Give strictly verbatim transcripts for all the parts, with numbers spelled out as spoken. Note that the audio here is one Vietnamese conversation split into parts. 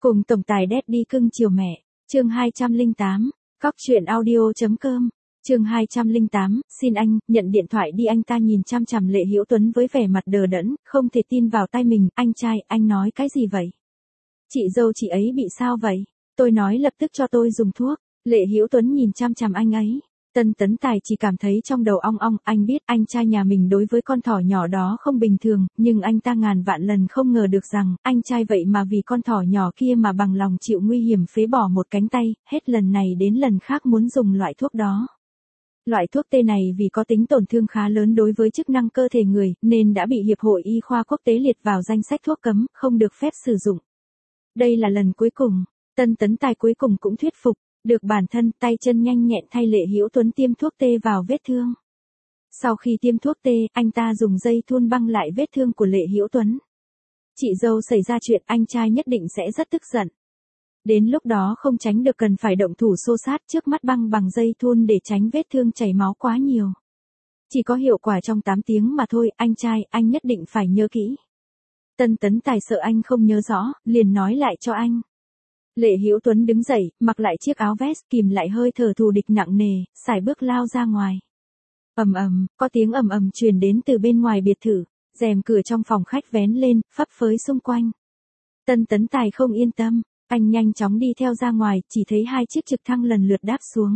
Cùng tổng tài Daddy cưng chiều mẹ, chương hai trăm lẻ tám, cóc truyện audio.com, chương hai trăm lẻ tám, xin anh, nhận điện thoại đi. Anh ta nhìn chăm chằm Lệ Hữu Tuấn với vẻ mặt đờ đẫn, không thể tin vào tai mình. Anh trai, anh nói cái gì vậy? Chị dâu chị ấy bị sao vậy? Tôi nói lập tức cho tôi dùng thuốc. Lệ Hữu Tuấn nhìn chăm chằm anh ấy. Tân Tấn Tài chỉ cảm thấy trong đầu ong ong. Anh biết anh trai nhà mình đối với con thỏ nhỏ đó không bình thường, nhưng anh ta ngàn vạn lần không ngờ được rằng anh trai vậy mà vì con thỏ nhỏ kia mà bằng lòng chịu nguy hiểm phế bỏ một cánh tay, hết lần này đến lần khác muốn dùng loại thuốc đó. Loại thuốc tê này vì có tính tổn thương khá lớn đối với chức năng cơ thể người, nên đã bị Hiệp hội Y khoa Quốc tế liệt vào danh sách thuốc cấm, không được phép sử dụng. Đây là lần cuối cùng, Tân Tấn Tài cuối cùng cũng thuyết phục, được bản thân tay chân nhanh nhẹn thay Lệ Hữu Tuấn tiêm thuốc tê vào vết thương. Sau khi tiêm thuốc tê, anh ta dùng dây thun băng lại vết thương của Lệ Hữu Tuấn. Chị dâu xảy ra chuyện, anh trai nhất định sẽ rất tức giận. Đến lúc đó không tránh được cần phải động thủ xô sát, trước mắt băng bằng dây thun để tránh vết thương chảy máu quá nhiều. Chỉ có hiệu quả trong tám tiếng mà thôi, anh trai, anh nhất định phải nhớ kỹ. Tân Tấn Tài sợ anh không nhớ rõ, liền nói lại cho anh. Lệ Hữu Tuấn đứng dậy, mặc lại chiếc áo vest, kìm lại hơi thở thù địch nặng nề, sải bước lao ra ngoài. Ầm ầm, có tiếng ầm ầm truyền đến từ bên ngoài biệt thự, rèm cửa trong phòng khách vén lên, phấp phới xung quanh. Tân Tấn Tài không yên tâm, anh nhanh chóng đi theo ra ngoài, chỉ thấy hai chiếc trực thăng lần lượt đáp xuống.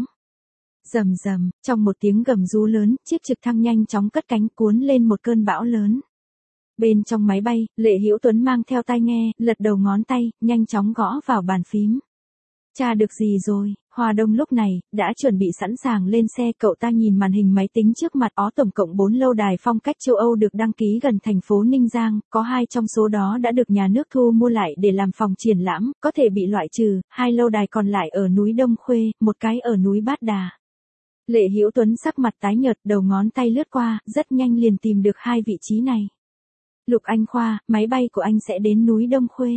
Rầm rầm, trong một tiếng gầm rú lớn, chiếc trực thăng nhanh chóng cất cánh cuốn lên một cơn bão lớn. Bên trong máy bay, Lệ Hữu Tuấn mang theo tai nghe, lật đầu ngón tay, nhanh chóng gõ vào bàn phím. Tra được gì rồi? Hoa Đông lúc này, đã chuẩn bị sẵn sàng lên xe. Cậu ta nhìn màn hình máy tính trước mặt. Ó tổng cộng bốn lâu đài phong cách châu Âu được đăng ký gần thành phố Ninh Giang, có hai trong số đó đã được nhà nước thu mua lại để làm phòng triển lãm, có thể bị loại trừ. Hai lâu đài còn lại ở núi Đông Khuê, một cái ở núi Bát Đà. Lệ Hữu Tuấn sắc mặt tái nhợt, đầu ngón tay lướt qua, rất nhanh liền tìm được hai vị trí này. Lục Anh Khoa, máy bay của anh sẽ đến núi Đông Khuê.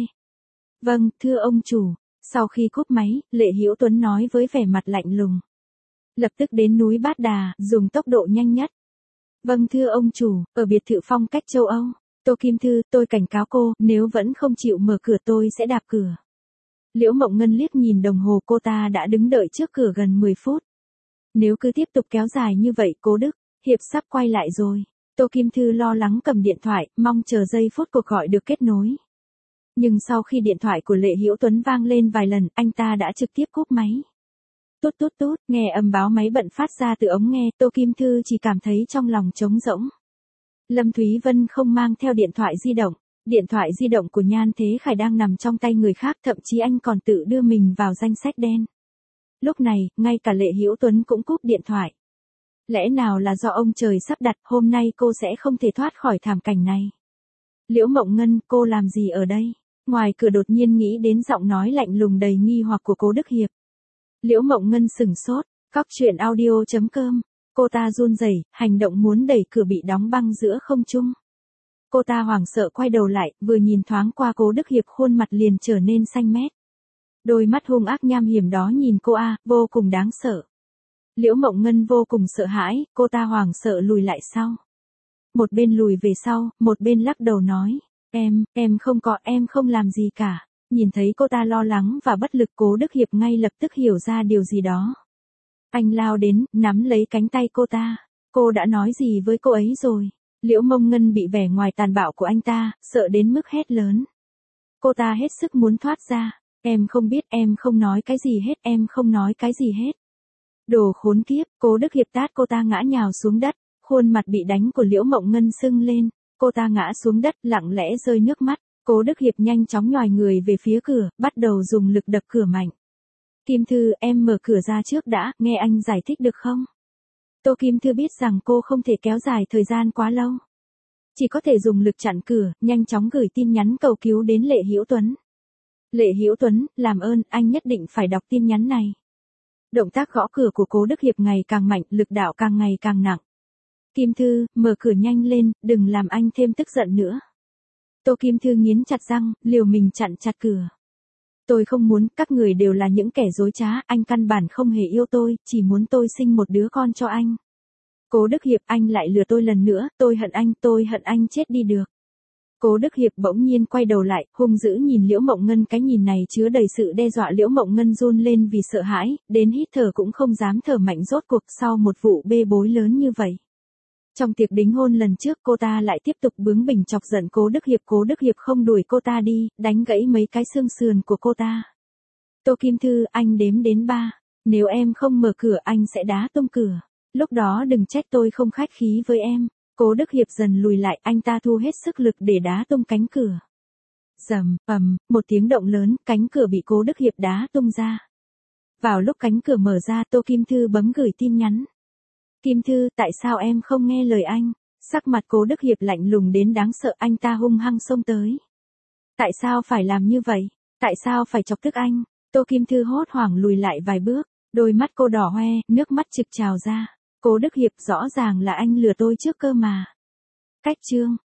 Vâng, thưa ông chủ. Sau khi cúp máy, Lệ Hữu Tuấn nói với vẻ mặt lạnh lùng. Lập tức đến núi Bát Đà, dùng tốc độ nhanh nhất. Vâng thưa ông chủ, ở biệt thự phong cách châu Âu. Tô Kim Thư, tôi cảnh cáo cô, nếu vẫn không chịu mở cửa tôi sẽ đạp cửa. Liễu Mộng Ngân liếc nhìn đồng hồ, cô ta đã đứng đợi trước cửa gần mười phút. Nếu cứ tiếp tục kéo dài như vậy, Cố Đức, Hiệp sắp quay lại rồi. Tô Kim Thư lo lắng cầm điện thoại, mong chờ giây phút cuộc gọi được kết nối. Nhưng sau khi điện thoại của Lệ Hữu Tuấn vang lên vài lần, anh ta đã trực tiếp cúp máy. Tút tút tút, nghe âm báo máy bận phát ra từ ống nghe, Tô Kim Thư chỉ cảm thấy trong lòng trống rỗng. Lâm Thúy Vân không mang theo điện thoại di động. Điện thoại di động của Nhan Thế Khải đang nằm trong tay người khác, thậm chí anh còn tự đưa mình vào danh sách đen. Lúc này, ngay cả Lệ Hữu Tuấn cũng cúp điện thoại. Lẽ nào là do ông trời sắp đặt, hôm nay cô sẽ không thể thoát khỏi thảm cảnh này. Liễu Mộng Ngân, cô làm gì ở đây? Ngoài cửa đột nhiên nghĩ đến giọng nói lạnh lùng đầy nghi hoặc của Cố Đức Hiệp. Liễu Mộng Ngân sửng sốt, cóc truyện audio.com. Cô ta run rẩy, hành động muốn đẩy cửa bị đóng băng giữa không trung. Cô ta hoảng sợ quay đầu lại, vừa nhìn thoáng qua Cố Đức Hiệp khuôn mặt liền trở nên xanh mét. Đôi mắt hung ác nham hiểm đó nhìn cô a, vô cùng đáng sợ. Liễu Mộng Ngân vô cùng sợ hãi, cô ta hoảng sợ lùi lại sau. Một bên lùi về sau, một bên lắc đầu nói, em, em không có, em không làm gì cả. Nhìn thấy cô ta lo lắng và bất lực, Cố Đức Hiệp ngay lập tức hiểu ra điều gì đó. Anh lao đến, nắm lấy cánh tay cô ta. Cô đã nói gì với cô ấy rồi? Liễu Mộng Ngân bị vẻ ngoài tàn bạo của anh ta, sợ đến mức hét lớn. Cô ta hết sức muốn thoát ra. Em không biết, em không nói cái gì hết, em không nói cái gì hết. Đồ khốn kiếp, Cố Đức Hiệp tát cô ta ngã nhào xuống đất. Khuôn mặt bị đánh của Liễu Mộng Ngân sưng lên, cô ta ngã xuống đất, lặng lẽ rơi nước mắt. Cố Đức Hiệp nhanh chóng nhòi người về phía cửa, bắt đầu dùng lực đập cửa mạnh. Kim Thư, em mở cửa ra trước đã, nghe anh giải thích được không? Tô Kim Thư biết rằng cô không thể kéo dài thời gian quá lâu. Chỉ có thể dùng lực chặn cửa, nhanh chóng gửi tin nhắn cầu cứu đến Lệ Hữu Tuấn. Lệ Hữu Tuấn, làm ơn, anh nhất định phải đọc tin nhắn này. Động tác gõ cửa của Cố Đức Hiệp ngày càng mạnh, lực đạo càng ngày càng nặng. Kim Thư, mở cửa nhanh lên, đừng làm anh thêm tức giận nữa. Tô Kim Thư nghiến chặt răng, liều mình chặn chặt cửa. Tôi không muốn, các người đều là những kẻ dối trá, anh căn bản không hề yêu tôi, chỉ muốn tôi sinh một đứa con cho anh. Cố Đức Hiệp, anh lại lừa tôi lần nữa, tôi hận anh, tôi hận anh chết đi được. Cố Đức Hiệp bỗng nhiên quay đầu lại, hung dữ nhìn Liễu Mộng Ngân, cái nhìn này chứa đầy sự đe dọa. Liễu Mộng Ngân run lên vì sợ hãi, đến hít thở cũng không dám thở mạnh. Rốt cuộc sau một vụ bê bối lớn như vậy, trong tiệc đính hôn lần trước cô ta lại tiếp tục bướng bỉnh chọc giận Cố Đức Hiệp. Cố Đức Hiệp không đuổi cô ta đi, đánh gãy mấy cái xương sườn của cô ta. Tô Kim Thư, anh đếm đến ba. Nếu em không mở cửa anh sẽ đá tung cửa. Lúc đó đừng trách tôi không khách khí với em. Cố Đức Hiệp dần lùi lại, anh ta thu hết sức lực để đá tung cánh cửa. Rầm, ầm, một tiếng động lớn, cánh cửa bị Cố Đức Hiệp đá tung ra. Vào lúc cánh cửa mở ra, Tô Kim Thư bấm gửi tin nhắn. Kim Thư, tại sao em không nghe lời anh? Sắc mặt Cố Đức Hiệp lạnh lùng đến đáng sợ, anh ta hung hăng xông tới. Tại sao phải làm như vậy? Tại sao phải chọc tức anh? Tô Kim Thư hốt hoảng lùi lại vài bước, đôi mắt cô đỏ hoe, nước mắt trực trào ra. Cố Đức Hiệp, rõ ràng là anh lừa tôi trước cơ mà. Cách chương